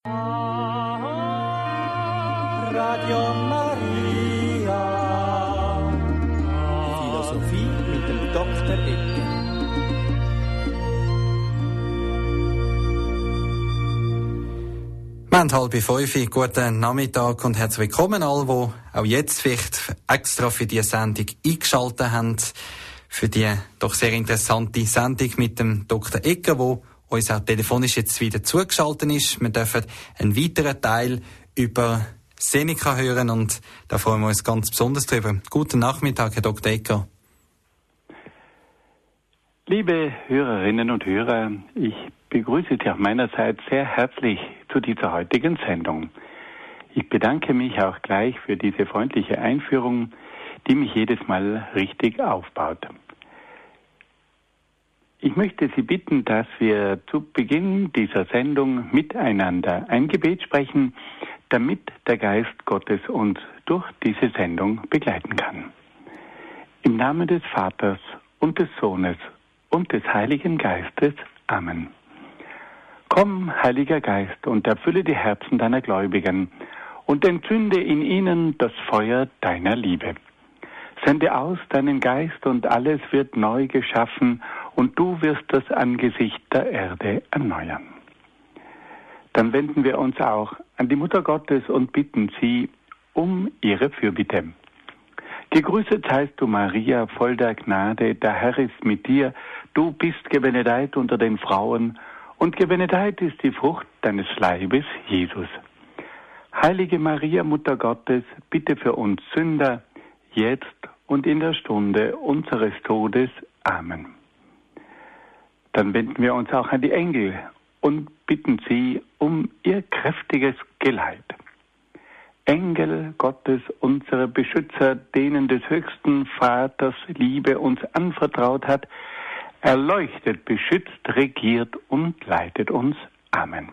Radio Maria. Philosophie mit dem Dr. Ecke. Wir haben 4:30. Guten Nachmittag und herzlich willkommen alle, die auch jetzt vielleicht extra für diese Sendung eingeschaltet haben. Für die doch sehr interessante Sendung mit dem Dr. Ecker, wo uns auch telefonisch jetzt wieder zugeschaltet ist. Wir dürfen einen weiteren Teil über Seneca hören und da freuen wir uns ganz besonders drüber. Guten Nachmittag, Herr Dr. Ecker. Liebe Hörerinnen und Hörer, ich begrüße Sie auch meinerseits sehr herzlich zu dieser heutigen Sendung. Ich bedanke mich auch gleich für diese freundliche Einführung, die mich jedes Mal richtig aufbaut. Ich möchte Sie bitten, dass wir zu Beginn dieser Sendung miteinander ein Gebet sprechen, damit der Geist Gottes uns durch diese Sendung begleiten kann. Im Namen des Vaters und des Sohnes und des Heiligen Geistes. Amen. Komm, Heiliger Geist, und erfülle die Herzen deiner Gläubigen und entzünde in ihnen das Feuer deiner Liebe. Sende aus deinen Geist und alles wird neu geschaffen und du wirst das Angesicht der Erde erneuern. Dann wenden wir uns auch an die Mutter Gottes und bitten sie um ihre Fürbitte. Gegrüßet seist du, Maria, voll der Gnade, der Herr ist mit dir. Du bist gebenedeit unter den Frauen und gebenedeit ist die Frucht deines Leibes, Jesus. Heilige Maria, Mutter Gottes, bitte für uns Sünder, jetzt und in der Stunde unseres Todes. Amen. Dann wenden wir uns auch an die Engel und bitten sie um ihr kräftiges Geleit. Engel Gottes, unsere Beschützer, denen des höchsten Vaters Liebe uns anvertraut hat, erleuchtet, beschützt, regiert und leitet uns. Amen.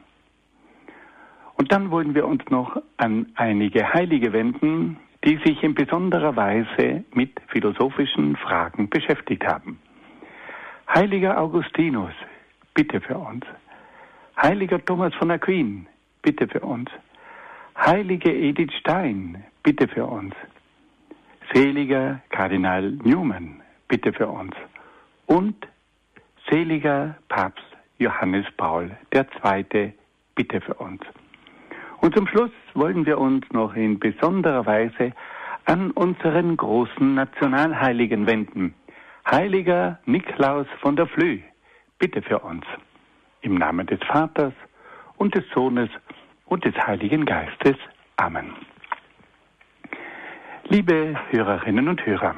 Und dann wollen wir uns noch an einige Heilige wenden, die sich in besonderer Weise mit philosophischen Fragen beschäftigt haben. Heiliger Augustinus, bitte für uns. Heiliger Thomas von Aquin, bitte für uns. Heilige Edith Stein, bitte für uns. Seliger Kardinal Newman, bitte für uns. Und seliger Papst Johannes Paul II., bitte für uns. Und zum Schluss wollen wir uns noch in besonderer Weise an unseren großen Nationalheiligen wenden. Heiliger Niklaus von der Flüe, bitte für uns. Im Namen des Vaters und des Sohnes und des Heiligen Geistes. Amen. Liebe Hörerinnen und Hörer,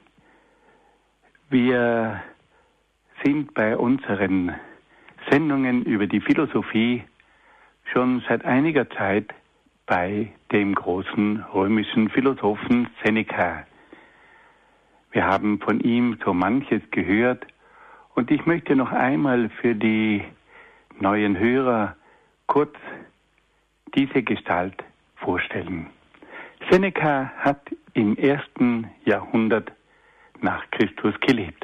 wir sind bei unseren Sendungen über die Philosophie schon seit einiger Zeit bei dem großen römischen Philosophen Seneca. Wir haben von ihm so manches gehört und ich möchte noch einmal für die neuen Hörer kurz diese Gestalt vorstellen. Seneca hat im 1. Jahrhundert nach Christus gelebt.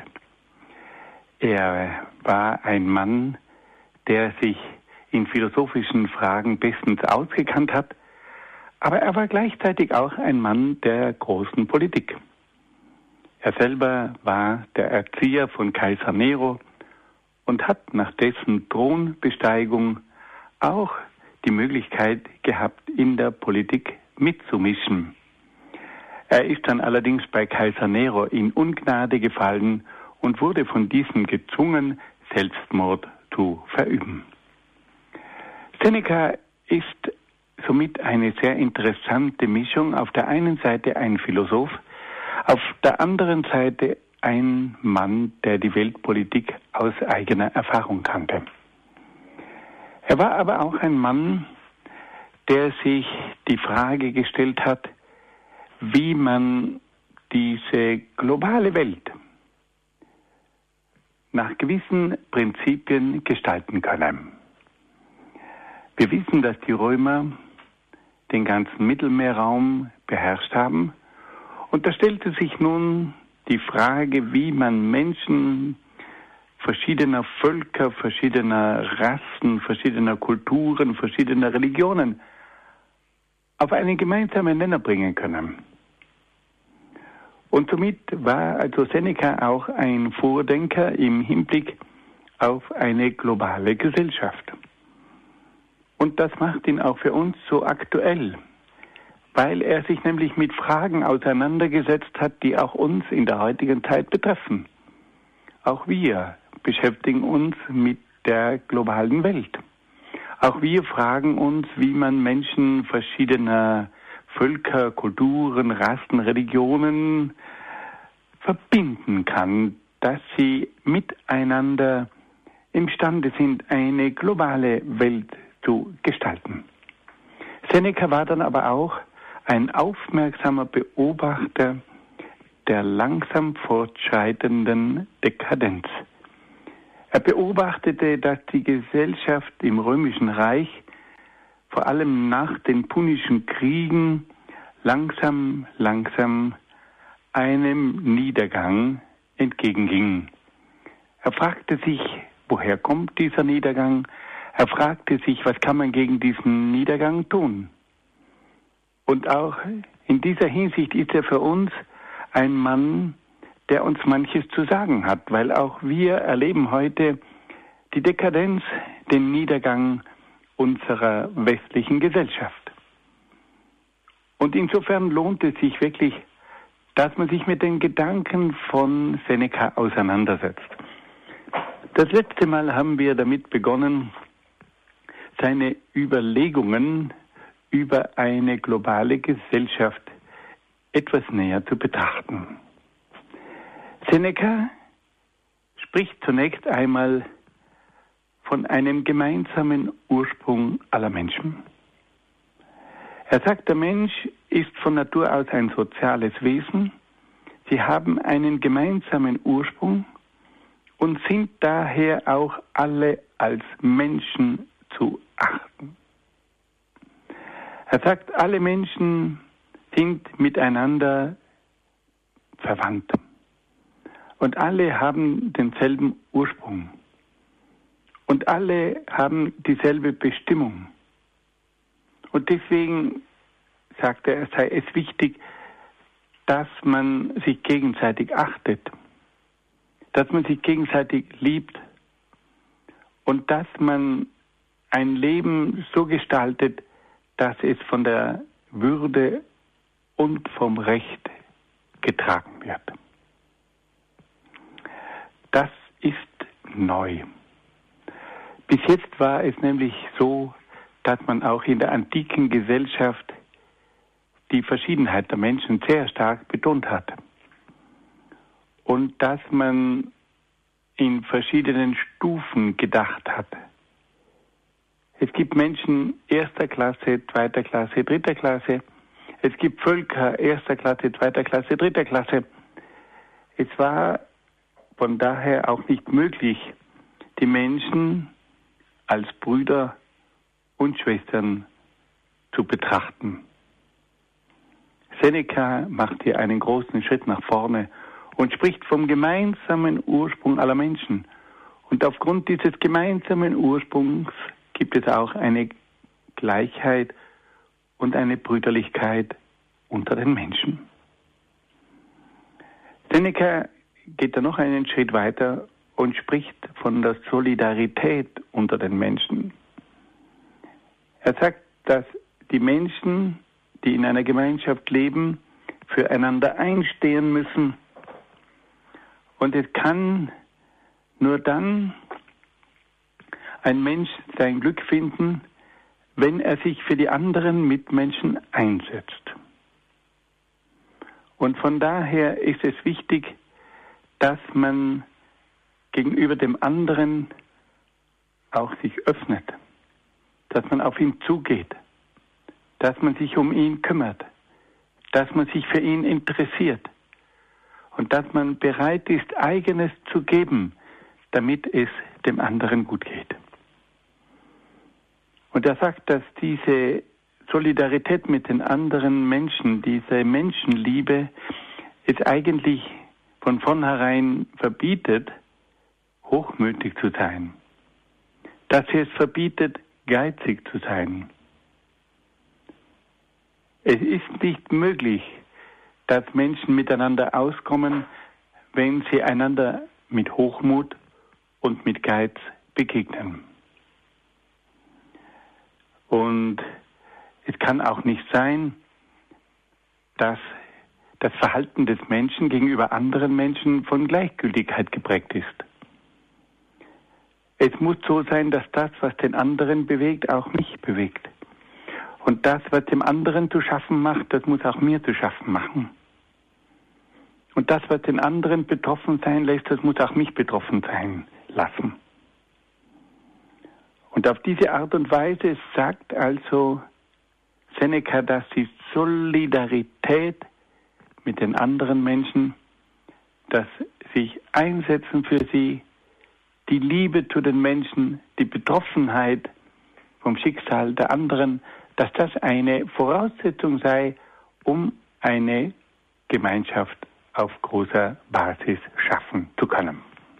Er war ein Mann, der sich in philosophischen Fragen bestens ausgekannt hat, aber er war gleichzeitig auch ein Mann der großen Politik. Er selber war der Erzieher von Kaiser Nero und hat nach dessen Thronbesteigung auch die Möglichkeit gehabt, in der Politik mitzumischen. Er ist dann allerdings bei Kaiser Nero in Ungnade gefallen und wurde von diesem gezwungen, Selbstmord zu verüben. Seneca ist somit eine sehr interessante Mischung. Auf der einen Seite ein Philosoph, auf der anderen Seite ein Mann, der die Weltpolitik aus eigener Erfahrung kannte. Er war aber auch ein Mann, der sich die Frage gestellt hat, wie man diese globale Welt nach gewissen Prinzipien gestalten könne. Wir wissen, dass die Römer den ganzen Mittelmeerraum beherrscht haben. Und da stellte sich nun die Frage, wie man Menschen verschiedener Völker, verschiedener Rassen, verschiedener Kulturen, verschiedener Religionen auf einen gemeinsamen Nenner bringen können. Und somit war also Seneca auch ein Vordenker im Hinblick auf eine globale Gesellschaft. Und das macht ihn auch für uns so aktuell, weil er sich nämlich mit Fragen auseinandergesetzt hat, die auch uns in der heutigen Zeit betreffen. Auch wir beschäftigen uns mit der globalen Welt. Auch wir fragen uns, wie man Menschen verschiedener Völker, Kulturen, Rassen, Religionen verbinden kann, dass sie miteinander imstande sind, eine globale Welt zu gestalten. Seneca war dann aber auch ein aufmerksamer Beobachter der langsam fortschreitenden Dekadenz. Er beobachtete, dass die Gesellschaft im Römischen Reich vor allem nach den Punischen Kriegen langsam einem Niedergang entgegenging. Er fragte sich, woher kommt dieser Niedergang? Er fragte sich, was kann man gegen diesen Niedergang tun? Und auch in dieser Hinsicht ist er für uns ein Mann, der uns manches zu sagen hat, weil auch wir erleben heute die Dekadenz, den Niedergang unserer westlichen Gesellschaft. Und insofern lohnt es sich wirklich, dass man sich mit den Gedanken von Seneca auseinandersetzt. Das letzte Mal haben wir damit begonnen, seine Überlegungen über eine globale Gesellschaft etwas näher zu betrachten. Seneca spricht zunächst einmal von einem gemeinsamen Ursprung aller Menschen. Er sagt, der Mensch ist von Natur aus ein soziales Wesen. Sie haben einen gemeinsamen Ursprung und sind daher auch alle als Menschen zu achten. Er sagt, alle Menschen sind miteinander verwandt. Und alle haben denselben Ursprung. Und alle haben dieselbe Bestimmung. Und deswegen, sagt er, sei es wichtig, dass man sich gegenseitig achtet, dass man sich gegenseitig liebt und dass man ein Leben so gestaltet, dass es von der Würde und vom Recht getragen wird. Das ist neu. Bis jetzt war es nämlich so, dass man auch in der antiken Gesellschaft die Verschiedenheit der Menschen sehr stark betont hat. Und dass man in verschiedenen Stufen gedacht hat. Es gibt Menschen erster Klasse, zweiter Klasse, dritter Klasse. Es gibt Völker erster Klasse, zweiter Klasse, dritter Klasse. Es war von daher auch nicht möglich, die Menschen als Brüder und Schwestern zu betrachten. Seneca macht hier einen großen Schritt nach vorne und spricht vom gemeinsamen Ursprung aller Menschen. Und aufgrund dieses gemeinsamen Ursprungs gibt es auch eine Gleichheit und eine Brüderlichkeit unter den Menschen. Seneca geht da noch einen Schritt weiter und spricht von der Solidarität unter den Menschen. Er sagt, dass die Menschen, die in einer Gemeinschaft leben, füreinander einstehen müssen. Und es kann nur dann ein Mensch sein Glück finden, wenn er sich für die anderen Mitmenschen einsetzt. Und von daher ist es wichtig, dass man gegenüber dem anderen auch sich öffnet, dass man auf ihn zugeht, dass man sich um ihn kümmert, dass man sich für ihn interessiert und dass man bereit ist, Eigenes zu geben, damit es dem anderen gut geht. Und er sagt, dass diese Solidarität mit den anderen Menschen, diese Menschenliebe, es eigentlich von vornherein verbietet hochmütig zu sein, dass sie es verbietet, geizig zu sein. Es ist nicht möglich, dass Menschen miteinander auskommen, wenn sie einander mit Hochmut und mit Geiz begegnen. Und es kann auch nicht sein, dass das Verhalten des Menschen gegenüber anderen Menschen von Gleichgültigkeit geprägt ist. Es muss so sein, dass das, was den anderen bewegt, auch mich bewegt. Und das, was dem anderen zu schaffen macht, das muss auch mir zu schaffen machen. Und das, was den anderen betroffen sein lässt, das muss auch mich betroffen sein lassen. Und auf diese Art und Weise sagt also Seneca, dass die Solidarität mit den anderen Menschen, das sich einsetzen für sie, die Liebe zu den Menschen, die Betroffenheit vom Schicksal der anderen, dass das eine Voraussetzung sei, um eine Gemeinschaft auf großer Basis schaffen zu können.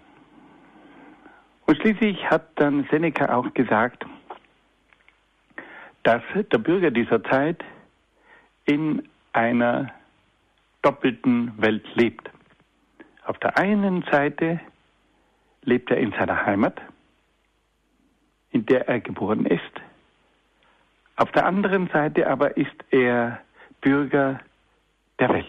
Und schließlich hat dann Seneca auch gesagt, dass der Bürger dieser Zeit in einer doppelten Welt lebt. Auf der einen Seite lebt er in seiner Heimat, in der er geboren ist. Auf der anderen Seite aber ist er Bürger der Welt.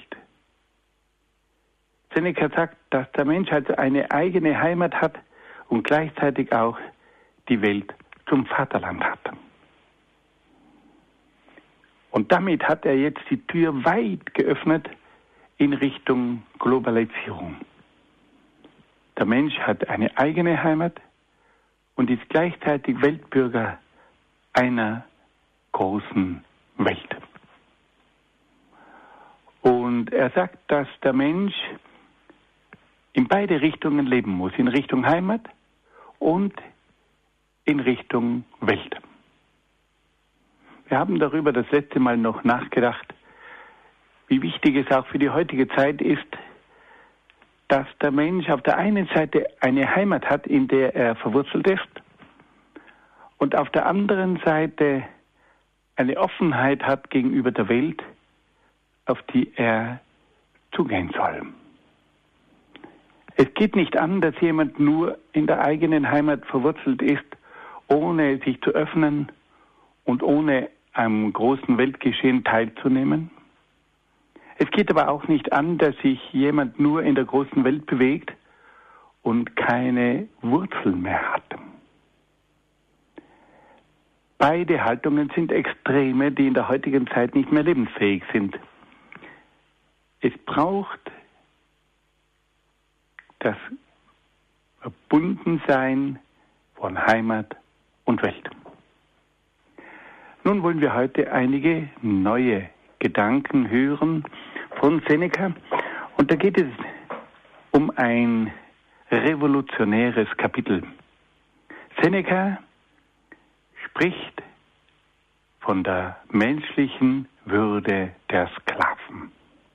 Seneca sagt, dass der Mensch also eine eigene Heimat hat und gleichzeitig auch die Welt zum Vaterland hat. Und damit hat er jetzt die Tür weit geöffnet in Richtung Globalisierung. Der Mensch hat eine eigene Heimat und ist gleichzeitig Weltbürger einer großen Welt. Und er sagt, dass der Mensch in beide Richtungen leben muss, in Richtung Heimat und in Richtung Welt. Wir haben darüber das letzte Mal noch nachgedacht, wie wichtig es auch für die heutige Zeit ist, dass der Mensch auf der einen Seite eine Heimat hat, in der er verwurzelt ist, und auf der anderen Seite eine Offenheit hat gegenüber der Welt, auf die er zugehen soll. Es geht nicht an, dass jemand nur in der eigenen Heimat verwurzelt ist, ohne sich zu öffnen und ohne am großen Weltgeschehen teilzunehmen. Es geht aber auch nicht an, dass sich jemand nur in der großen Welt bewegt und keine Wurzeln mehr hat. Beide Haltungen sind Extreme, die in der heutigen Zeit nicht mehr lebensfähig sind. Es braucht das Verbundensein von Heimat und Welt. Nun wollen wir heute einige neue Gedanken hören von Seneca. Und da geht es um ein revolutionäres Kapitel. Seneca spricht von der menschlichen Würde der Sklaven.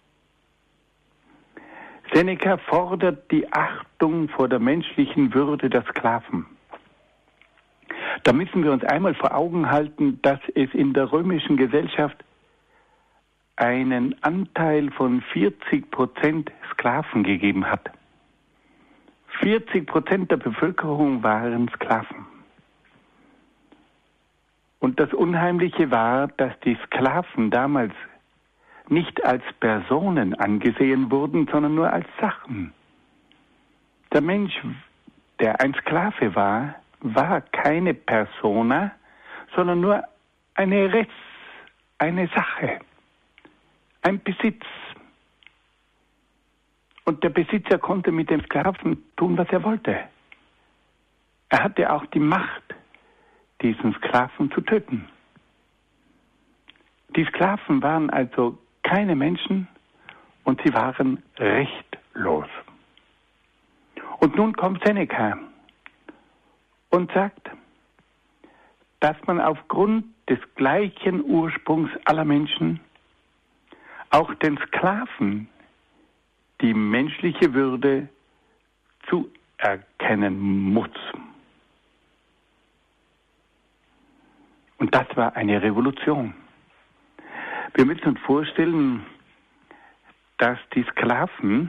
Seneca fordert die Achtung vor der menschlichen Würde der Sklaven. Da müssen wir uns einmal vor Augen halten, dass es in der römischen Gesellschaft einen Anteil von 40% Sklaven gegeben hat. 40% der Bevölkerung waren Sklaven. Und das Unheimliche war, dass die Sklaven damals nicht als Personen angesehen wurden, sondern nur als Sachen. Der Mensch, der ein Sklave war, war keine Persona, sondern nur eine Res, eine Sache, ein Besitz. Und der Besitzer konnte mit dem Sklaven tun, was er wollte. Er hatte auch die Macht, diesen Sklaven zu töten. Die Sklaven waren also keine Menschen und sie waren rechtlos. Und nun kommt Seneca und sagt, dass man aufgrund des gleichen Ursprungs aller Menschen auch den Sklaven die menschliche Würde zu erkennen muss. Und das war eine Revolution. Wir müssen uns vorstellen, dass die Sklaven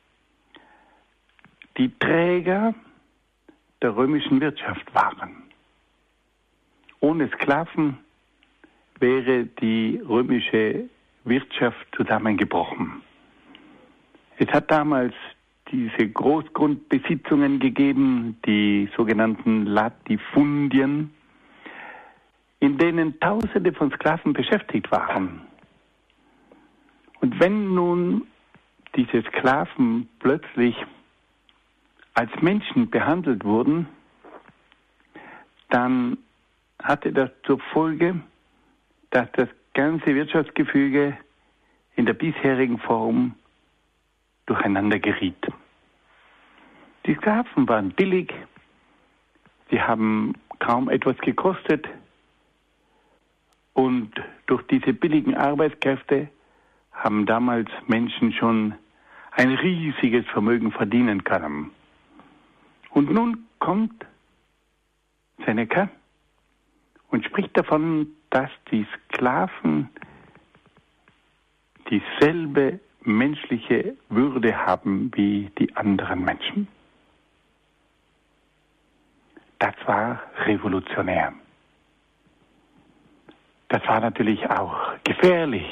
die Träger der römischen Wirtschaft waren. Ohne Sklaven wäre die römische Wirtschaft zusammengebrochen. Es hat damals diese Großgrundbesitzungen gegeben, die sogenannten Latifundien, in denen Tausende von Sklaven beschäftigt waren. Und wenn nun diese Sklaven plötzlich als Menschen behandelt wurden, dann hatte das zur Folge, dass das ganze Wirtschaftsgefüge in der bisherigen Form durcheinander geriet. Die Sklaven waren billig, sie haben kaum etwas gekostet und durch diese billigen Arbeitskräfte haben damals Menschen schon ein riesiges Vermögen verdienen können. Und nun kommt Seneca und spricht davon, dass die Sklaven dieselbe menschliche Würde haben wie die anderen Menschen. Das war revolutionär. Das war natürlich auch gefährlich.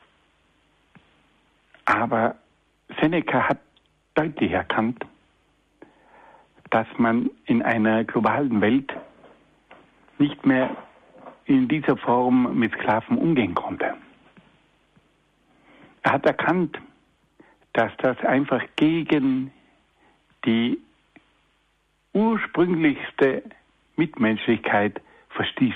Aber Seneca hat deutlich erkannt, dass man in einer globalen Welt nicht mehr in dieser Form mit Sklaven umgehen konnte. Er hat erkannt, dass das einfach gegen die ursprünglichste Mitmenschlichkeit verstieß.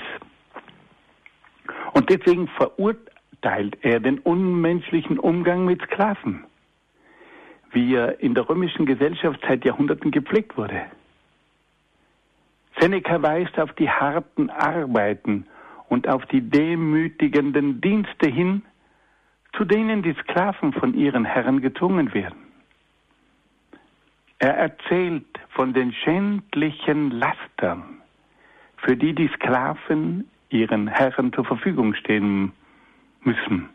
Und deswegen verurteilt er den unmenschlichen Umgang mit Sklaven, wie er in der römischen Gesellschaft seit Jahrhunderten gepflegt wurde. Seneca weist auf die harten Arbeiten und auf die demütigenden Dienste hin, zu denen die Sklaven von ihren Herren gezwungen werden. Er erzählt von den schändlichen Lastern, für die die Sklaven ihren Herren zur Verfügung stehen müssen.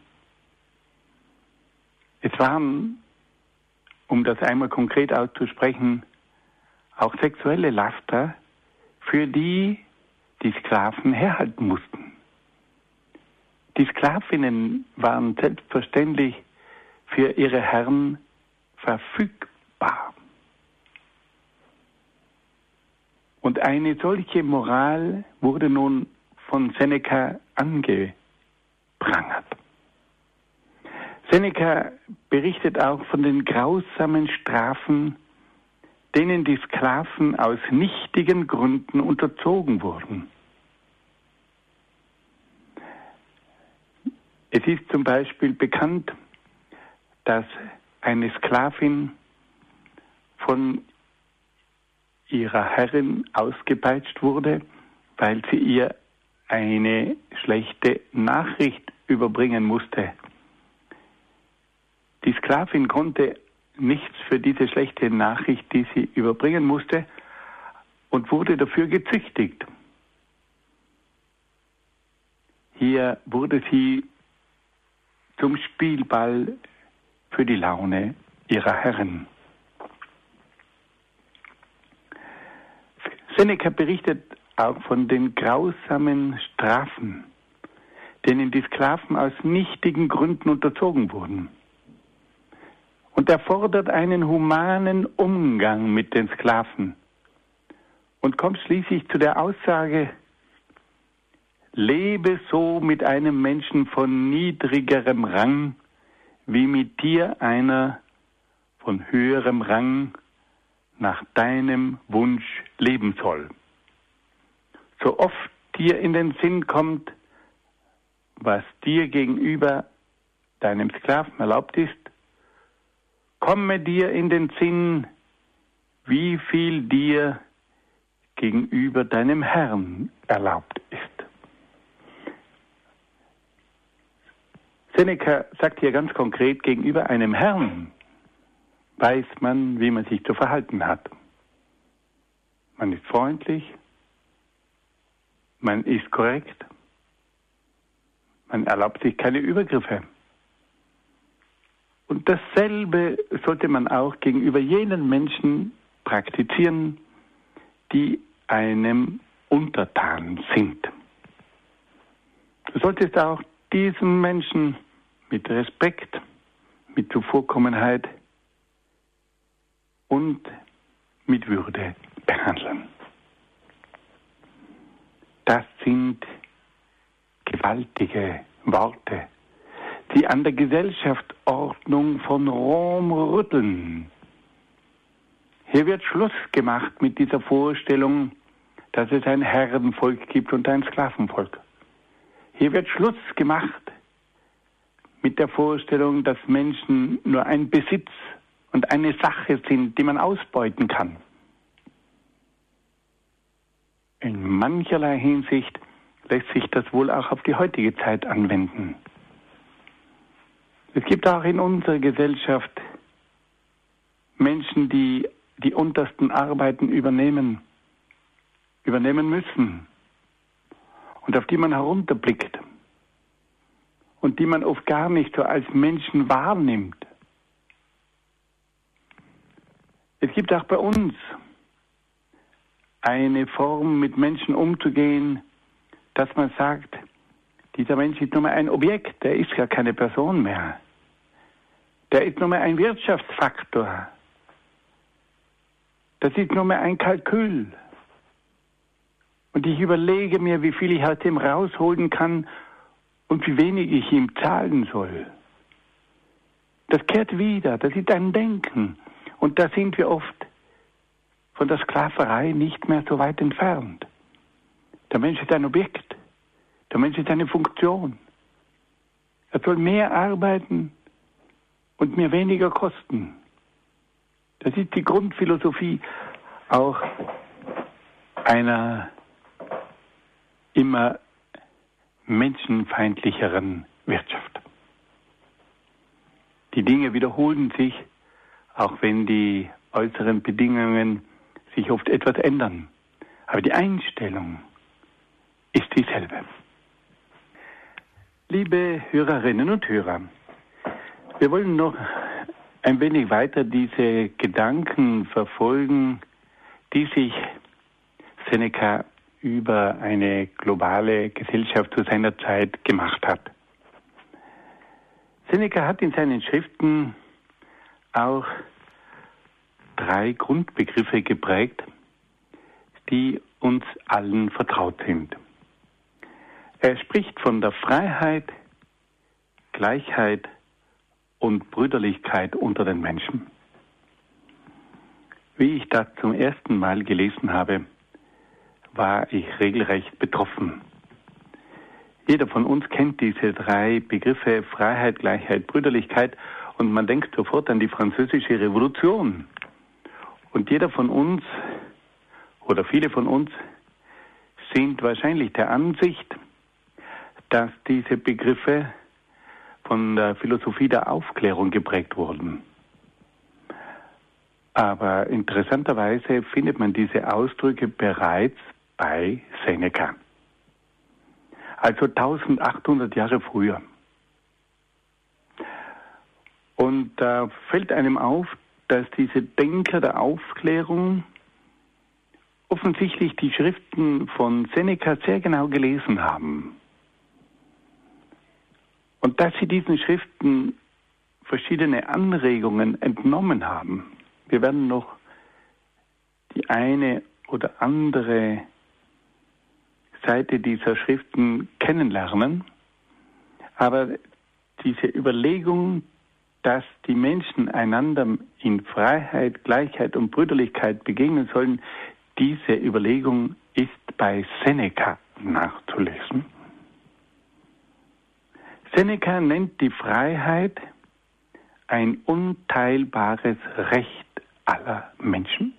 Es waren, um das einmal konkret auszusprechen, auch sexuelle Laster, für die die Sklaven herhalten mussten. Die Sklavinnen waren selbstverständlich für ihre Herren verfügbar. Und eine solche Moral wurde nun von Seneca angeprangert. Seneca berichtet auch von den grausamen Strafen, denen die Sklaven aus nichtigen Gründen unterzogen wurden. Es ist zum Beispiel bekannt, dass eine Sklavin von ihrer Herrin ausgepeitscht wurde, weil sie ihr eine schlechte Nachricht überbringen musste. Die Sklavin konnte nichts für diese schlechte Nachricht, die sie überbringen musste, und wurde dafür gezüchtigt. Hier wurde sie zum Spielball für die Laune ihrer Herren. Seneca berichtet auch von den grausamen Strafen, denen die Sklaven aus nichtigen Gründen unterzogen wurden. Und er fordert einen humanen Umgang mit den Sklaven und kommt schließlich zu der Aussage: Lebe so mit einem Menschen von niedrigerem Rang, wie mit dir einer von höherem Rang nach deinem Wunsch leben soll. So oft dir in den Sinn kommt, was dir gegenüber deinem Sklaven erlaubt ist, komme dir in den Sinn, wie viel dir gegenüber deinem Herrn erlaubt ist. Seneca sagt hier ganz konkret, gegenüber einem Herrn weiß man, wie man sich zu verhalten hat. man ist freundlich, man ist korrekt, man erlaubt sich keine Übergriffe. Und dasselbe sollte man auch gegenüber jenen Menschen praktizieren, die einem untertan sind. Du solltest auch diesen Menschen mit Respekt, mit Zuvorkommenheit und mit Würde behandeln. Das sind gewaltige Worte, die an der Gesellschaftsordnung von Rom rütteln. Hier wird Schluss gemacht mit dieser Vorstellung, dass es ein Herrenvolk gibt und ein Sklavenvolk. Hier wird Schluss gemacht mit der Vorstellung, dass Menschen nur ein Besitz und eine Sache sind, die man ausbeuten kann. In mancherlei Hinsicht lässt sich das wohl auch auf die heutige Zeit anwenden. Es gibt auch in unserer Gesellschaft Menschen, die die untersten Arbeiten übernehmen müssen und auf die man herunterblickt und die man oft gar nicht so als Menschen wahrnimmt. Es gibt auch bei uns eine Form, mit Menschen umzugehen, dass man sagt, dieser Mensch ist nur mal ein Objekt, der ist gar keine Person mehr. Der ist nur mal ein Wirtschaftsfaktor. Das ist nur mal ein Kalkül. Und ich überlege mir, wie viel ich aus dem rausholen kann und wie wenig ich ihm zahlen soll. Das kehrt wieder, das ist ein Denken. Und da sind wir oft von der Sklaverei nicht mehr so weit entfernt. Der Mensch ist ein Objekt. Der Mensch ist eine Funktion. Er soll mehr arbeiten und mir weniger kosten. Das ist die Grundphilosophie auch einer immer menschenfeindlicheren Wirtschaft. Die Dinge wiederholen sich, auch wenn die äußeren Bedingungen sich oft etwas ändern. Aber die Einstellung ist dieselbe. Liebe Hörerinnen und Hörer, wir wollen noch ein wenig weiter diese Gedanken verfolgen, die sich Seneca über eine globale Gesellschaft zu seiner Zeit gemacht hat. Seneca hat in seinen Schriften auch 3 Grundbegriffe geprägt, die uns allen vertraut sind. Er spricht von der Freiheit, Gleichheit und Brüderlichkeit unter den Menschen. Wie ich das zum ersten Mal gelesen habe, war ich regelrecht betroffen. Jeder von uns kennt diese 3 Begriffe Freiheit, Gleichheit, Brüderlichkeit und man denkt sofort an die Französische Revolution. Und jeder von uns oder viele von uns sind wahrscheinlich der Ansicht, dass diese Begriffe von der Philosophie der Aufklärung geprägt wurden. Aber interessanterweise findet man diese Ausdrücke bereits bei Seneca. Also 1800 Jahre früher. Und da fällt einem auf, dass diese Denker der Aufklärung offensichtlich die Schriften von Seneca sehr genau gelesen haben. Und dass sie diesen Schriften verschiedene Anregungen entnommen haben. Wir werden noch die eine oder andere Seite dieser Schriften kennenlernen. Aber diese Überlegung, dass die Menschen einander in Freiheit, Gleichheit und Brüderlichkeit begegnen sollen, diese Überlegung ist bei Seneca nachzulesen. Seneca nennt die Freiheit ein unteilbares Recht aller Menschen.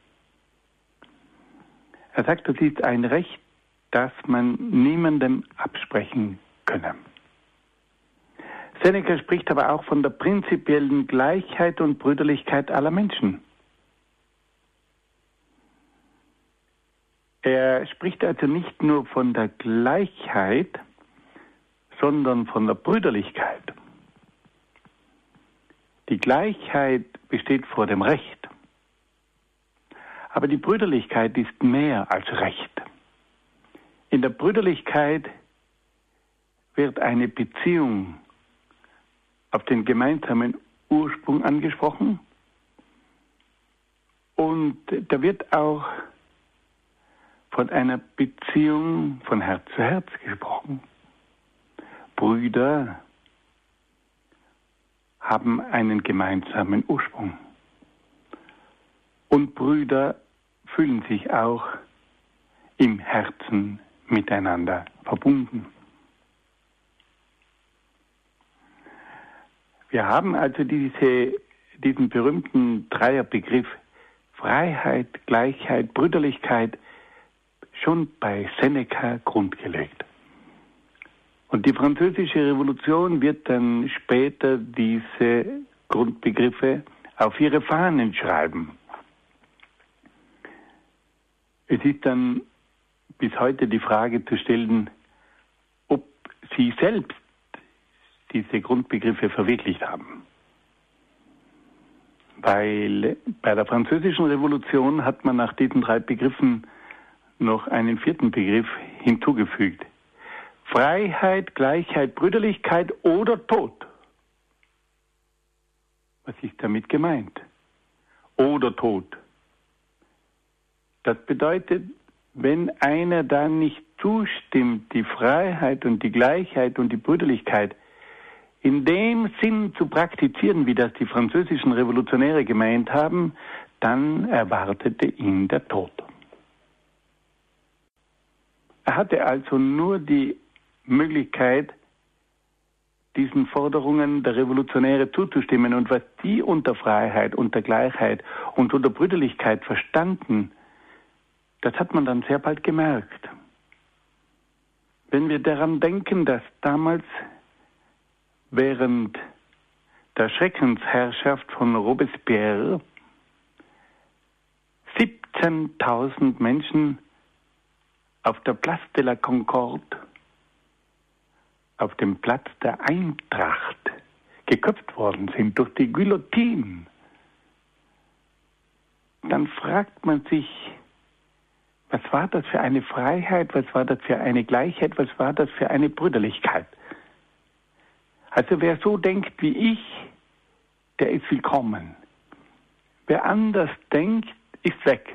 Er sagt, das ist ein Recht, das man niemandem absprechen könne. Seneca spricht aber auch von der prinzipiellen Gleichheit und Brüderlichkeit aller Menschen. Er spricht also nicht nur von der Gleichheit, sondern von der Brüderlichkeit. Die Gleichheit besteht vor dem Recht. Aber die Brüderlichkeit ist mehr als Recht. In der Brüderlichkeit wird eine Beziehung auf den gemeinsamen Ursprung angesprochen und da wird auch von einer Beziehung von Herz zu Herz gesprochen. Brüder haben einen gemeinsamen Ursprung. Und Brüder fühlen sich auch im Herzen miteinander verbunden. Wir haben also diesen berühmten Dreierbegriff Freiheit, Gleichheit, Brüderlichkeit schon bei Seneca grundgelegt. Und die Französische Revolution wird dann später diese Grundbegriffe auf ihre Fahnen schreiben. Es ist dann bis heute die Frage zu stellen, ob sie selbst diese Grundbegriffe verwirklicht haben. Weil bei der Französischen Revolution hat man nach diesen drei Begriffen noch einen vierten Begriff hinzugefügt. Freiheit, Gleichheit, Brüderlichkeit oder Tod. Was ist damit gemeint? Oder Tod. Das bedeutet, wenn einer da nicht zustimmt, die Freiheit und die Gleichheit und die Brüderlichkeit in dem Sinn zu praktizieren, wie das die französischen Revolutionäre gemeint haben, dann erwartete ihn der Tod. Er hatte also nur die Möglichkeit, diesen Forderungen der Revolutionäre zuzustimmen. Und was die unter Freiheit, unter Gleichheit und unter Brüderlichkeit verstanden, das hat man dann sehr bald gemerkt. Wenn wir daran denken, dass damals während der Schreckensherrschaft von Robespierre 17.000 Menschen auf der Place de la Concorde, auf dem Platz der Eintracht, geköpft worden sind durch die Guillotine, dann fragt man sich, was war das für eine Freiheit, was war das für eine Gleichheit, was war das für eine Brüderlichkeit? Also wer so denkt wie ich, der ist willkommen. Wer anders denkt, ist weg.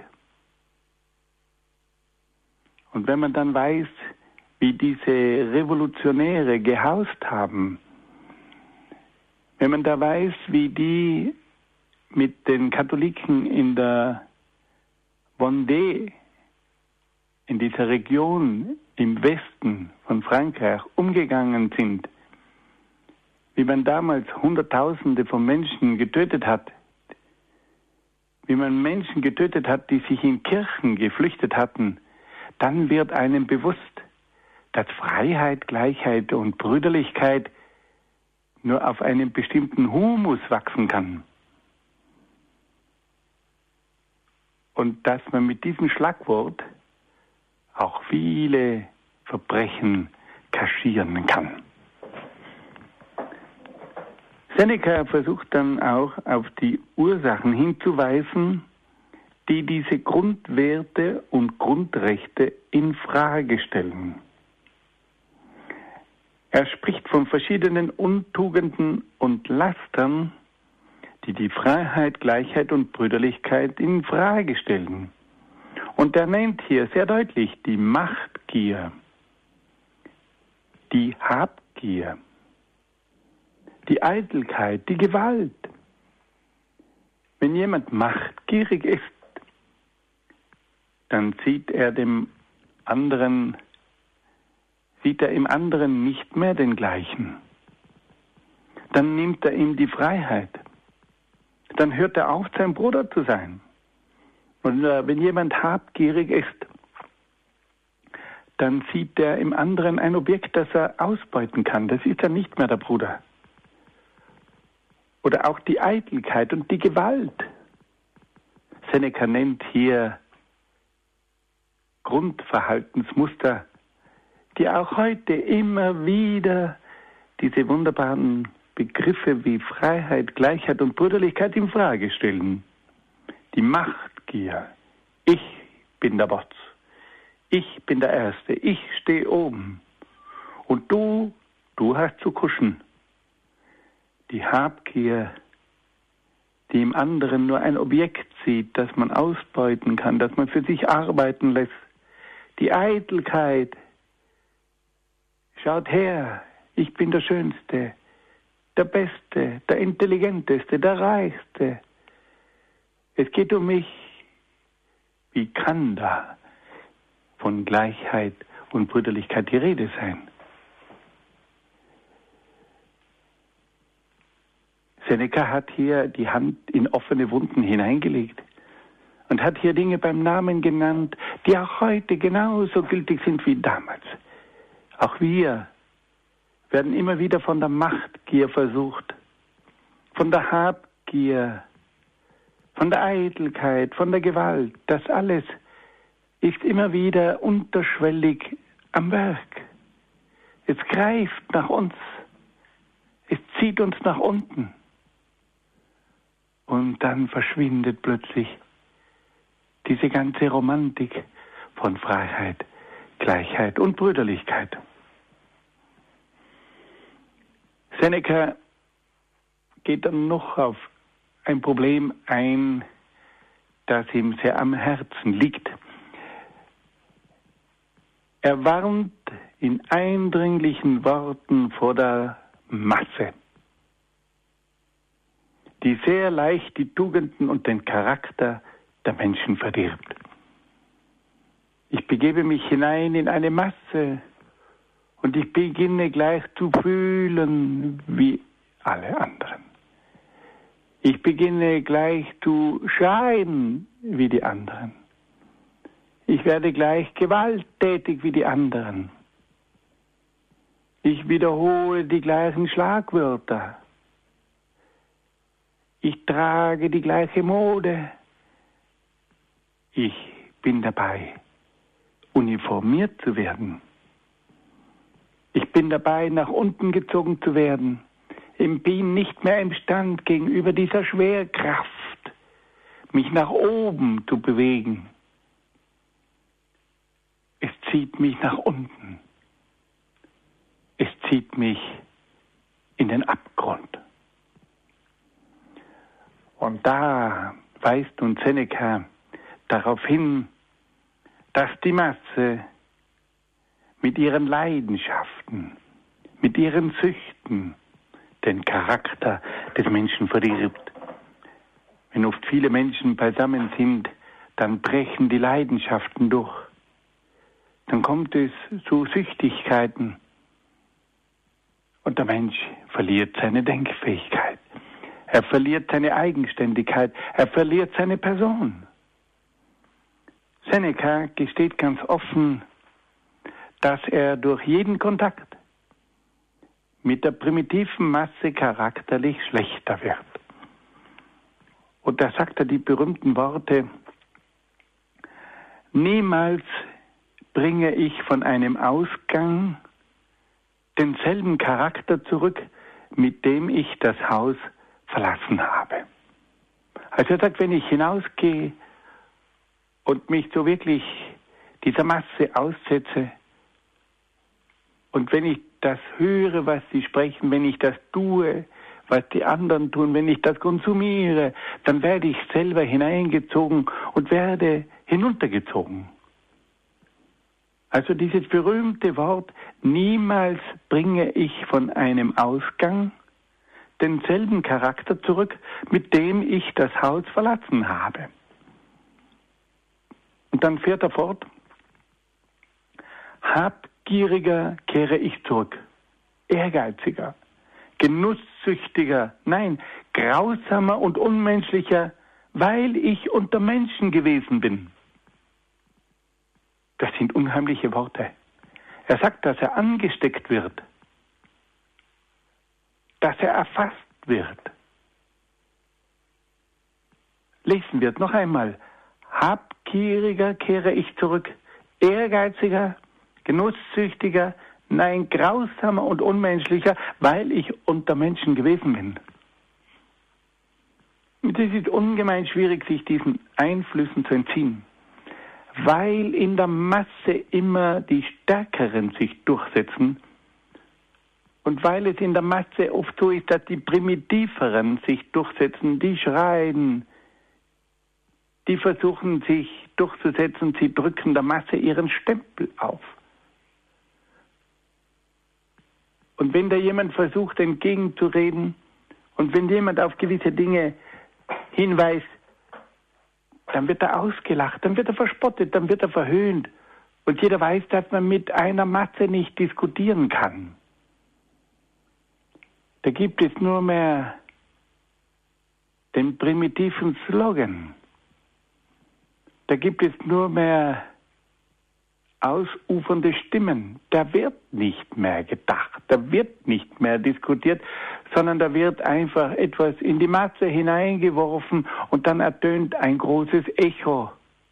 Und wenn man dann weiß, wie diese Revolutionäre gehaust haben, wenn man da weiß, wie die mit den Katholiken in der Vendée, in dieser Region im Westen von Frankreich umgegangen sind, wie man damals Hunderttausende von Menschen getötet hat, wie man Menschen getötet hat, die sich in Kirchen geflüchtet hatten, dann wird einem bewusst, dass Freiheit, Gleichheit und Brüderlichkeit nur auf einem bestimmten Humus wachsen kann. Und dass man mit diesem Schlagwort auch viele Verbrechen kaschieren kann. Seneca versucht dann auch auf die Ursachen hinzuweisen, die diese Grundwerte und Grundrechte in Frage stellen. Er spricht von verschiedenen Untugenden und Lastern, die die Freiheit, Gleichheit und Brüderlichkeit in Frage stellen. Und er nennt hier sehr deutlich die Machtgier, die Habgier, die Eitelkeit, die Gewalt. Wenn jemand machtgierig ist, dann sieht er im anderen nicht mehr den Gleichen. Dann nimmt er ihm die Freiheit. Dann hört er auf, sein Bruder zu sein. Und wenn jemand habgierig ist, dann sieht er im anderen ein Objekt, das er ausbeuten kann. Das ist dann nicht mehr der Bruder. Oder auch die Eitelkeit und die Gewalt. Seneca nennt hier Grundverhaltensmuster, die auch heute immer wieder diese wunderbaren Begriffe wie Freiheit, Gleichheit und Brüderlichkeit in Frage stellen. Die Machtgier. Ich bin der Boss. Ich bin der Erste. Ich stehe oben. Und du hast zu kuschen. Die Habgier, die im anderen nur ein Objekt sieht, das man ausbeuten kann, das man für sich arbeiten lässt. Die Eitelkeit. Schaut her, ich bin der Schönste, der Beste, der Intelligenteste, der Reichste. Es geht um mich. Wie kann da von Gleichheit und Brüderlichkeit die Rede sein? Seneca hat hier die Hand in offene Wunden hineingelegt und hat hier Dinge beim Namen genannt, die auch heute genauso gültig sind wie damals. Auch wir werden immer wieder von der Machtgier versucht, von der Habgier, von der Eitelkeit, von der Gewalt. Das alles ist immer wieder unterschwellig am Werk. Es greift nach uns. Es zieht uns nach unten. Und dann verschwindet plötzlich diese ganze Romantik von Freiheit, Gleichheit und Brüderlichkeit. Seneca geht dann noch auf ein Problem ein, das ihm sehr am Herzen liegt. Er warnt in eindringlichen Worten vor der Masse, die sehr leicht die Tugenden und den Charakter der Menschen verdirbt. Ich begebe mich hinein in eine Masse und ich beginne gleich zu fühlen wie alle anderen. Ich beginne gleich zu schreien wie die anderen. Ich werde gleich gewalttätig wie die anderen. Ich wiederhole die gleichen Schlagwörter. Ich trage die gleiche Mode. Ich bin dabei, uniformiert zu werden. Ich bin dabei, nach unten gezogen zu werden. Ich bin nicht mehr imstand, gegenüber dieser Schwerkraft mich nach oben zu bewegen. Es zieht mich nach unten. Es zieht mich in den Abgrund. Und da weist nun Seneca darauf hin, dass die Masse mit ihren Leidenschaften, mit ihren Süchten den Charakter des Menschen verdirbt. Wenn oft viele Menschen beisammen sind, dann brechen die Leidenschaften durch. Dann kommt es zu Süchtigkeiten und der Mensch verliert seine Denkfähigkeit. Er verliert seine Eigenständigkeit. Er verliert seine Person. Seneca gesteht ganz offen, dass er durch jeden Kontakt mit der primitiven Masse charakterlich schlechter wird. Und da sagt er die berühmten Worte: Niemals bringe ich von einem Ausgang denselben Charakter zurück, mit dem ich das Haus verlassen habe. Also er sagt, wenn ich hinausgehe und mich so wirklich dieser Masse aussetze und wenn ich das höre, was sie sprechen, wenn ich das tue, was die anderen tun, wenn ich das konsumiere, dann werde ich selber hineingezogen und werde hinuntergezogen. Also dieses berühmte Wort, niemals bringe ich von einem Ausgang denselben Charakter zurück, mit dem ich das Haus verlassen habe. Und dann fährt er fort: Habgieriger kehre ich zurück, ehrgeiziger, genusssüchtiger, nein, grausamer und unmenschlicher, weil ich unter Menschen gewesen bin. Das sind unheimliche Worte. Er sagt, dass er angesteckt wird, dass er erfasst wird. Lesen wir es noch einmal. Habgieriger kehre ich zurück, ehrgeiziger, genusssüchtiger, nein, grausamer und unmenschlicher, weil ich unter Menschen gewesen bin. Und es ist ungemein schwierig, sich diesen Einflüssen zu entziehen, weil in der Masse immer die Stärkeren sich durchsetzen und weil es in der Masse oft so ist, dass die Primitiveren sich durchsetzen, die schreien, die versuchen sich durchzusetzen, sie drücken der Masse ihren Stempel auf. Und wenn da jemand versucht, entgegenzureden und wenn jemand auf gewisse Dinge hinweist, dann wird er ausgelacht, dann wird er verspottet, dann wird er verhöhnt. Und jeder weiß, dass man mit einer Masse nicht diskutieren kann. Da gibt es nur mehr den primitiven Slogan. Da gibt es nur mehr ausufernde Stimmen. Da wird nicht mehr gedacht, da wird nicht mehr diskutiert, sondern da wird einfach etwas in die Masse hineingeworfen und dann ertönt ein großes Echo.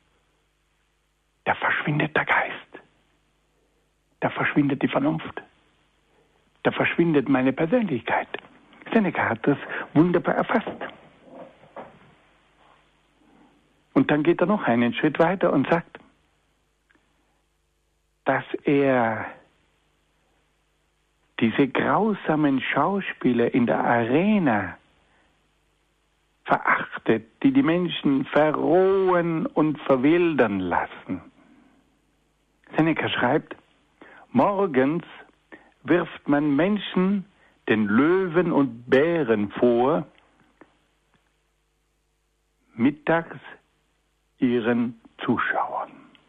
Da verschwindet der Geist. Da verschwindet die Vernunft. Da verschwindet meine Persönlichkeit. Seneca hat das wunderbar erfasst. Und dann geht er noch einen Schritt weiter und sagt, dass er diese grausamen Schauspieler in der Arena verachtet, die die Menschen verrohen und verwildern lassen. Seneca schreibt, morgens wirft man Menschen den Löwen und Bären vor, mittags ihren Zuschauern.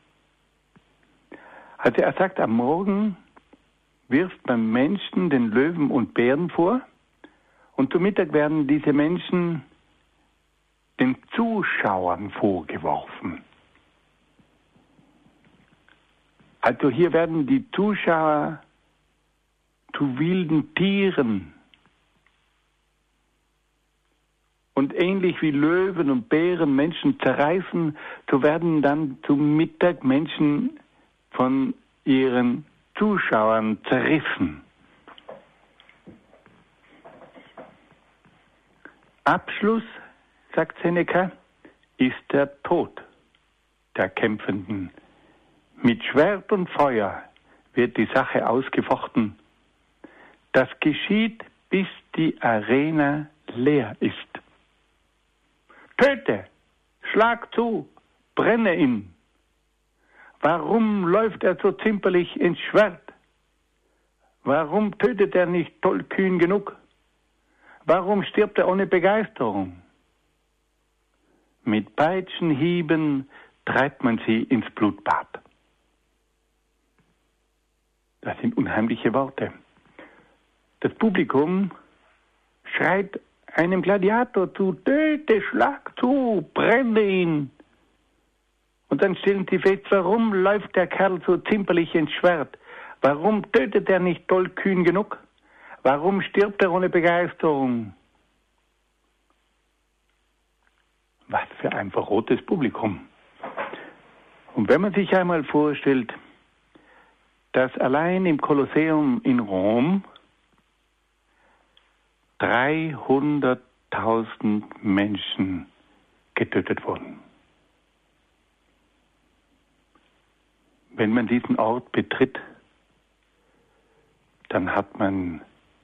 Also er sagt, am Morgen wirft man Menschen den Löwen und Bären vor und zu Mittag werden diese Menschen den Zuschauern vorgeworfen. Also hier werden die Zuschauer zu wilden Tieren. Und ähnlich wie Löwen und Bären Menschen zerreißen, so werden dann zum Mittag Menschen von ihren Zuschauern zerrissen. Abschluss, sagt Seneca, ist der Tod der Kämpfenden. Mit Schwert und Feuer wird die Sache ausgefochten. Das geschieht, bis die Arena leer ist. Töte, schlag zu, brenne ihn. Warum läuft er so zimperlich ins Schwert? Warum tötet er nicht tollkühn genug? Warum stirbt er ohne Begeisterung? Mit Peitschenhieben treibt man sie ins Blutbad. Das sind unheimliche Worte. Das Publikum schreit einem Gladiator zu, töte, schlag zu, brenne ihn. Und dann stellen sie fest, warum läuft der Kerl so zimperlich ins Schwert? Warum tötet er nicht tollkühn genug? Warum stirbt er ohne Begeisterung? Was für ein verrohtes Publikum. Und wenn man sich einmal vorstellt, dass allein im Kolosseum in Rom 300.000 Menschen getötet wurden. Wenn man diesen Ort betritt, dann hat man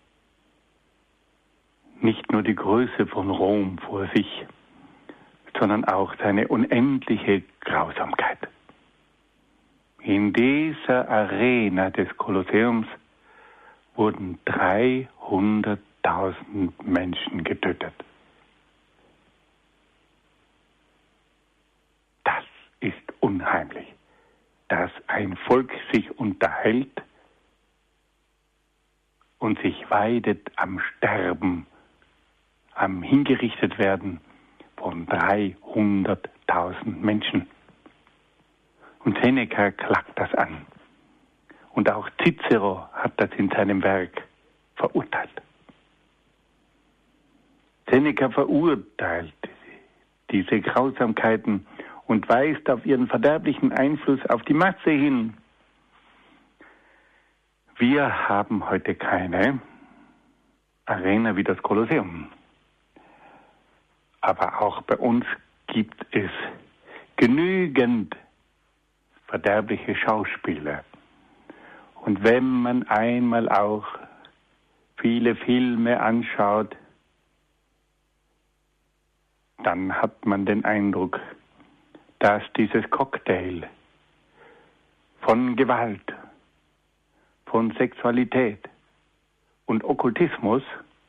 nicht nur die Größe von Rom vor sich, sondern auch seine unendliche Grausamkeit. In dieser Arena des Kolosseums wurden 300.000 Menschen getötet. Das ist unheimlich, dass ein Volk sich unterhält und sich weidet am Sterben, am hingerichtet werden von 300.000 Menschen. Und Seneca klagt das an. Und auch Cicero hat das in seinem Werk verurteilt. Seneca verurteilt diese Grausamkeiten und weist auf ihren verderblichen Einfluss auf die Masse hin. Wir haben heute keine Arena wie das Kolosseum. Aber auch bei uns gibt es genügend verderbliche Schauspieler. Und wenn man einmal auch viele Filme anschaut, dann hat man den Eindruck, dass dieses Cocktail von Gewalt, von Sexualität und Okkultismus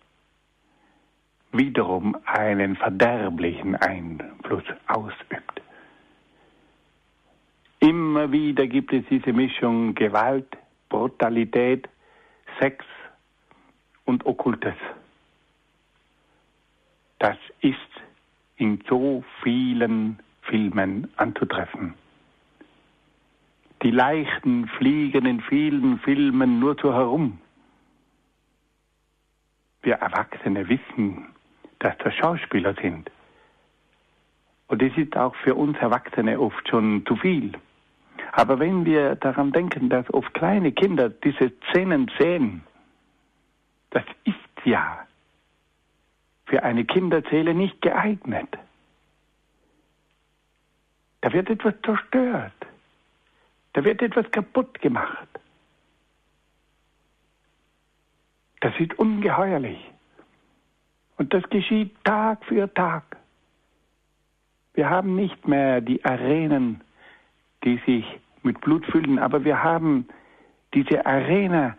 wiederum einen verderblichen Einfluss ausübt. Immer wieder gibt es diese Mischung Gewalt, Brutalität, Sex und Okkultes. Das ist in so vielen Filmen anzutreffen. Die Leichen fliegen in vielen Filmen nur so herum. Wir Erwachsene wissen, dass das Schauspieler sind. Und es ist auch für uns Erwachsene oft schon zu viel. Aber wenn wir daran denken, dass oft kleine Kinder diese Szenen sehen, das ist ja für eine Kinderseele nicht geeignet. Da wird etwas zerstört. Da wird etwas kaputt gemacht. Das ist ungeheuerlich. Und das geschieht Tag für Tag. Wir haben nicht mehr die Arenen, die sich mit Blut füllen, aber wir haben diese Arena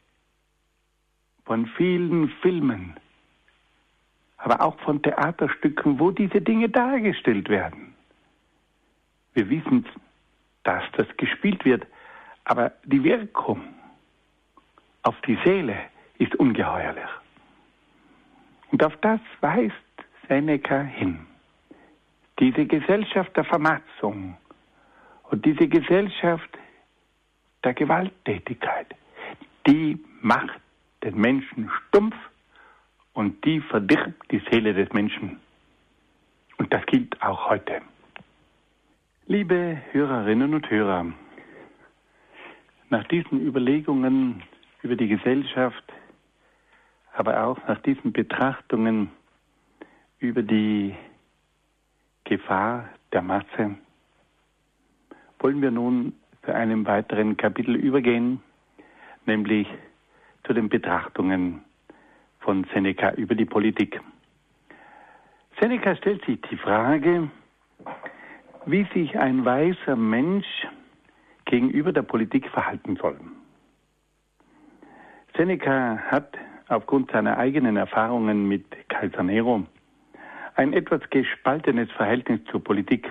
von vielen Filmen, aber auch von Theaterstücken, wo diese Dinge dargestellt werden. Wir wissen, dass das gespielt wird, aber die Wirkung auf die Seele ist ungeheuerlich. Und auf das weist Seneca hin. Diese Gesellschaft der Vermatzung und diese Gesellschaft der Gewalttätigkeit, die macht den Menschen stumpf und die verdirbt die Seele des Menschen. Und das gilt auch heute. Liebe Hörerinnen und Hörer, nach diesen Überlegungen über die Gesellschaft, aber auch nach diesen Betrachtungen über die Gefahr der Masse, wollen wir nun zu einem weiteren Kapitel übergehen, nämlich zu den Betrachtungen von Seneca über die Politik. Seneca stellt sich die Frage, wie sich ein weiser Mensch gegenüber der Politik verhalten soll. Seneca hat aufgrund seiner eigenen Erfahrungen mit Kaiser Nero ein etwas gespaltenes Verhältnis zur Politik.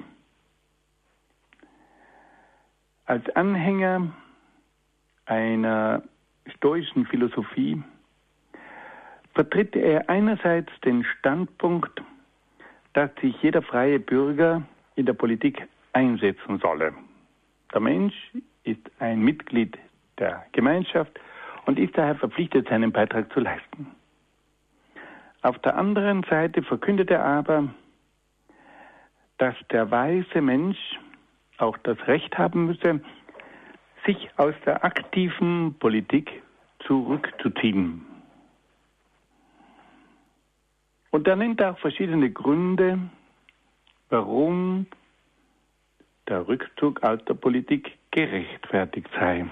Als Anhänger einer stoischen Philosophie vertritt er einerseits den Standpunkt, dass sich jeder freie Bürger in der Politik einsetzen solle. Der Mensch ist ein Mitglied der Gemeinschaft und ist daher verpflichtet, seinen Beitrag zu leisten. Auf der anderen Seite verkündet er aber, dass der weise Mensch auch das Recht haben müsse, sich aus der aktiven Politik zurückzuziehen. Und er nennt auch verschiedene Gründe, warum der Rückzug aus der Politik gerechtfertigt sei.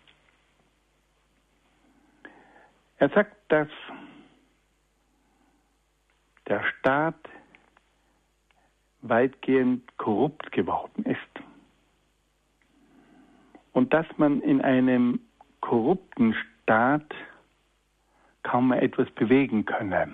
Er sagt, dass der Staat weitgehend korrupt geworden ist und dass man in einem korrupten Staat kaum mehr etwas bewegen könne.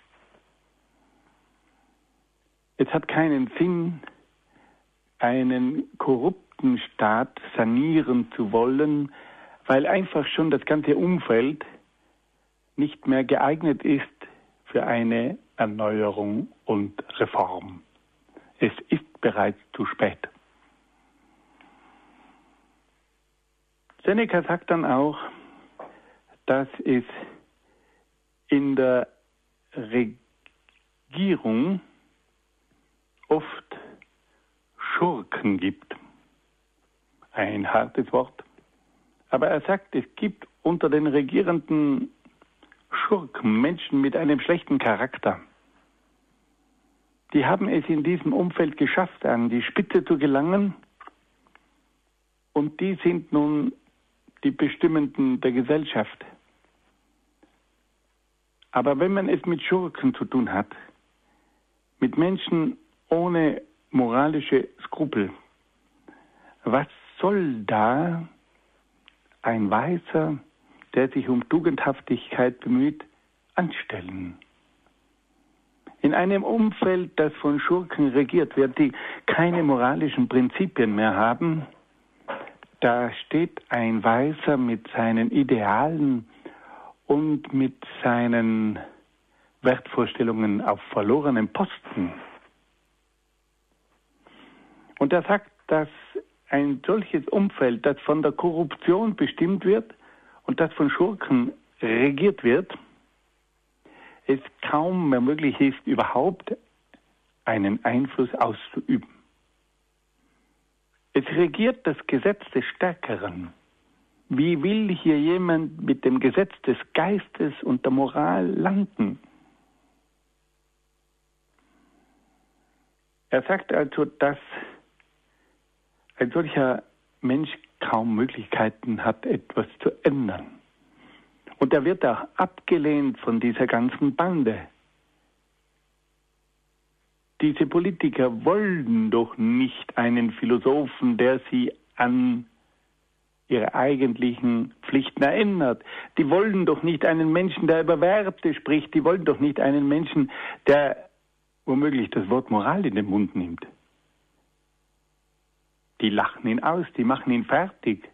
Es hat keinen Sinn, einen korrupten Staat sanieren zu wollen, weil einfach schon das ganze Umfeld nicht mehr geeignet ist für eine Erneuerung und Reform. Es ist bereits zu spät. Seneca sagt dann auch, dass es in der Regierung oft Schurken gibt. Ein hartes Wort. Aber er sagt, es gibt unter den Regierenden Schurken, Menschen mit einem schlechten Charakter. Die haben es in diesem Umfeld geschafft, an die Spitze zu gelangen. Und die sind nun die Bestimmenden der Gesellschaft. Aber wenn man es mit Schurken zu tun hat, mit Menschen ohne moralische Skrupel, was soll da ein Weiser, der sich um Tugendhaftigkeit bemüht, anstellen? In einem Umfeld, das von Schurken regiert wird, die keine moralischen Prinzipien mehr haben, da steht ein Weiser mit seinen Idealen und mit seinen Wertvorstellungen auf verlorenem Posten. Und er sagt, dass ein solches Umfeld, das von der Korruption bestimmt wird und das von Schurken regiert wird, es kaum mehr möglich ist, überhaupt einen Einfluss auszuüben. Es regiert das Gesetz des Stärkeren. Wie will hier jemand mit dem Gesetz des Geistes und der Moral landen? Er sagt also, dass ein solcher Mensch kaum Möglichkeiten hat, etwas zu ändern. Und er wird auch abgelehnt von dieser ganzen Bande. Diese Politiker wollen doch nicht einen Philosophen, der sie an ihre eigentlichen Pflichten erinnert. Die wollen doch nicht einen Menschen, der über Werte spricht. Die wollen doch nicht einen Menschen, der womöglich das Wort Moral in den Mund nimmt. Die lachen ihn aus, die machen ihn fertig.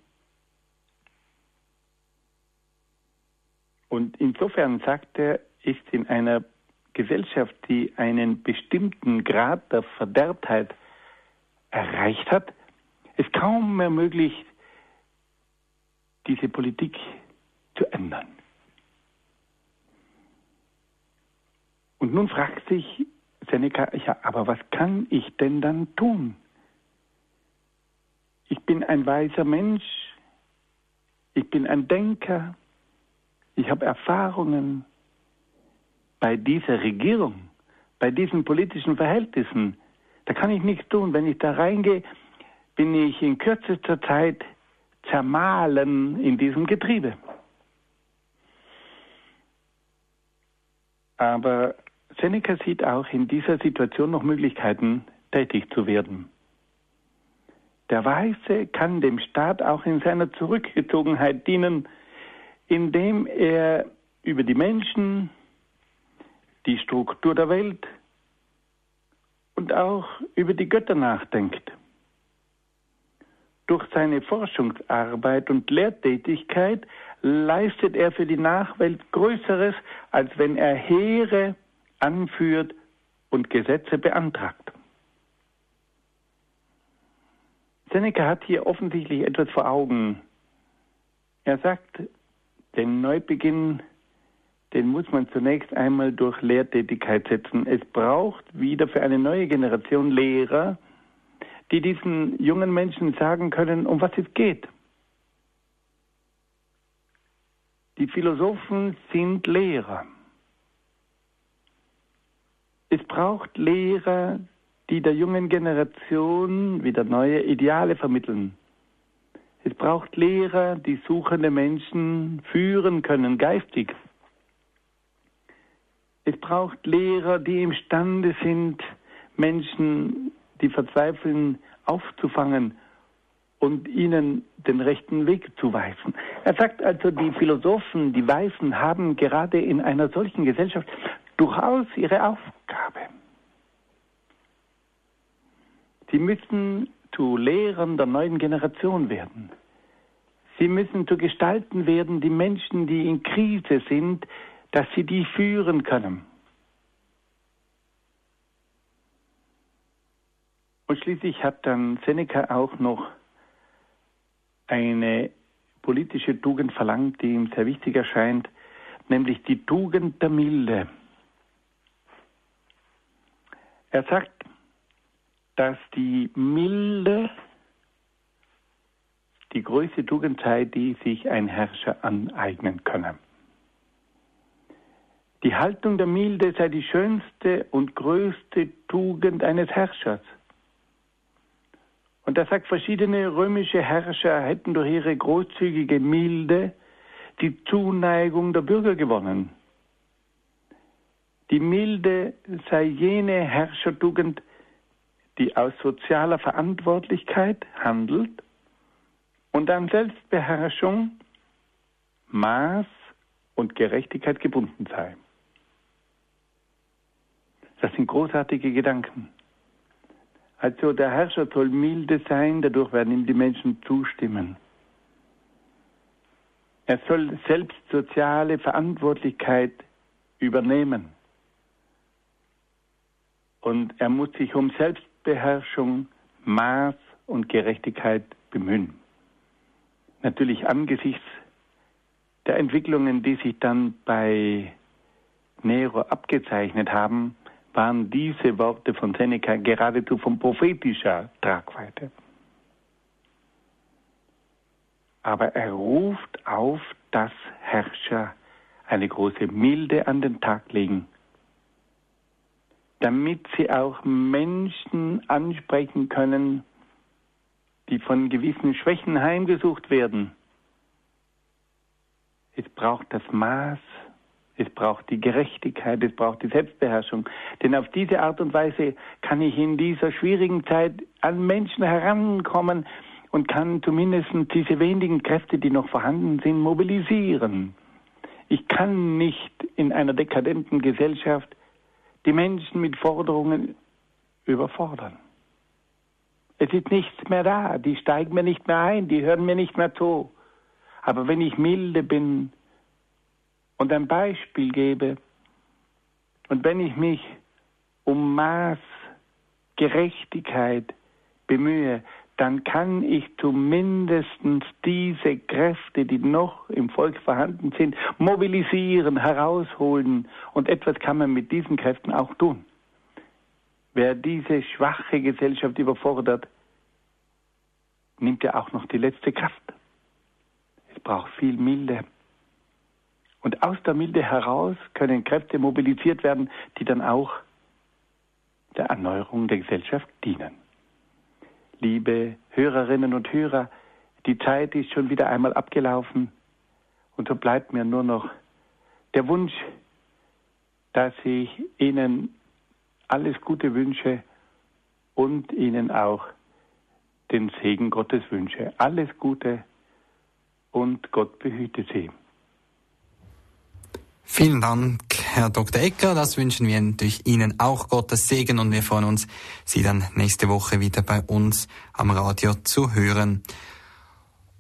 Und insofern, sagt er, ist in einer Gesellschaft, die einen bestimmten Grad der Verderbtheit erreicht hat, es kaum mehr möglich, diese Politik zu ändern. Und nun fragt sich Seneca, ja, aber was kann ich denn dann tun? Ich bin ein weiser Mensch, ich bin ein Denker, ich habe Erfahrungen. Bei dieser Regierung, bei diesen politischen Verhältnissen, da kann ich nichts tun. Wenn ich da reingehe, bin ich in kürzester Zeit zermahlen in diesem Getriebe. Aber Seneca sieht auch in dieser Situation noch Möglichkeiten, tätig zu werden. Der Weise kann dem Staat auch in seiner Zurückgezogenheit dienen, indem er über die Menschen, die Struktur der Welt und auch über die Götter nachdenkt. Durch seine Forschungsarbeit und Lehrtätigkeit leistet er für die Nachwelt Größeres, als wenn er Heere anführt und Gesetze beantragt. Seneca hat hier offensichtlich etwas vor Augen. Er sagt, den Neubeginn, den muss man zunächst einmal durch Lehrtätigkeit setzen. Es braucht wieder für eine neue Generation Lehrer, die diesen jungen Menschen sagen können, um was es geht. Die Philosophen sind Lehrer. Es braucht Lehrer, die der jungen Generation wieder neue Ideale vermitteln. Es braucht Lehrer, die suchende Menschen führen können, geistig. Es braucht Lehrer, die imstande sind, Menschen, die verzweifeln, aufzufangen und ihnen den rechten Weg zu weisen. Er sagt also, die Philosophen, die Weisen haben gerade in einer solchen Gesellschaft durchaus ihre Aufgabe. Sie müssen zu Lehrern der neuen Generation werden. Sie müssen zu Gestalten werden, die Menschen, die in Krise sind, dass sie die führen können. Und schließlich hat dann Seneca auch noch eine politische Tugend verlangt, die ihm sehr wichtig erscheint, nämlich die Tugend der Milde. Er sagt, dass die Milde die größte Tugend sei, die sich ein Herrscher aneignen könne. Die Haltung der Milde sei die schönste und größte Tugend eines Herrschers. Und er sagt, verschiedene römische Herrscher hätten durch ihre großzügige Milde die Zuneigung der Bürger gewonnen. Die Milde sei jene Herrschertugend, die aus sozialer Verantwortlichkeit handelt und an Selbstbeherrschung, Maß und Gerechtigkeit gebunden sei. Das sind großartige Gedanken. Also der Herrscher soll milde sein, dadurch werden ihm die Menschen zustimmen. Er soll selbst soziale Verantwortlichkeit übernehmen. Und er muss sich um Selbstbeherrschung, Maß und Gerechtigkeit bemühen. Natürlich angesichts der Entwicklungen, die sich dann bei Nero abgezeichnet haben, waren diese Worte von Seneca geradezu von prophetischer Tragweite. Aber er ruft auf, dass Herrscher eine große Milde an den Tag legen, damit sie auch Menschen ansprechen können, die von gewissen Schwächen heimgesucht werden. Es braucht das Maß, es braucht die Gerechtigkeit, es braucht die Selbstbeherrschung. Denn auf diese Art und Weise kann ich in dieser schwierigen Zeit an Menschen herankommen und kann zumindest diese wenigen Kräfte, die noch vorhanden sind, mobilisieren. Ich kann nicht in einer dekadenten Gesellschaft die Menschen mit Forderungen überfordern. Es ist nichts mehr da, die steigen mir nicht mehr ein, die hören mir nicht mehr zu. Aber wenn ich milde bin und ein Beispiel gebe und wenn ich mich um Maß, Gerechtigkeit bemühe, dann kann ich zumindest diese Kräfte, die noch im Volk vorhanden sind, mobilisieren, herausholen. Und etwas kann man mit diesen Kräften auch tun. Wer diese schwache Gesellschaft überfordert, nimmt ja auch noch die letzte Kraft. Es braucht viel Milde. Und aus der Milde heraus können Kräfte mobilisiert werden, die dann auch der Erneuerung der Gesellschaft dienen. Liebe Hörerinnen und Hörer, die Zeit ist schon wieder einmal abgelaufen und so bleibt mir nur noch der Wunsch, dass ich Ihnen alles Gute wünsche und Ihnen auch den Segen Gottes wünsche. Alles Gute und Gott behüte Sie. Vielen Dank, Herr Dr. Ecker. Das wünschen wir natürlich Ihnen auch, Gottes Segen, und wir freuen uns, Sie dann nächste Woche wieder bei uns am Radio zu hören.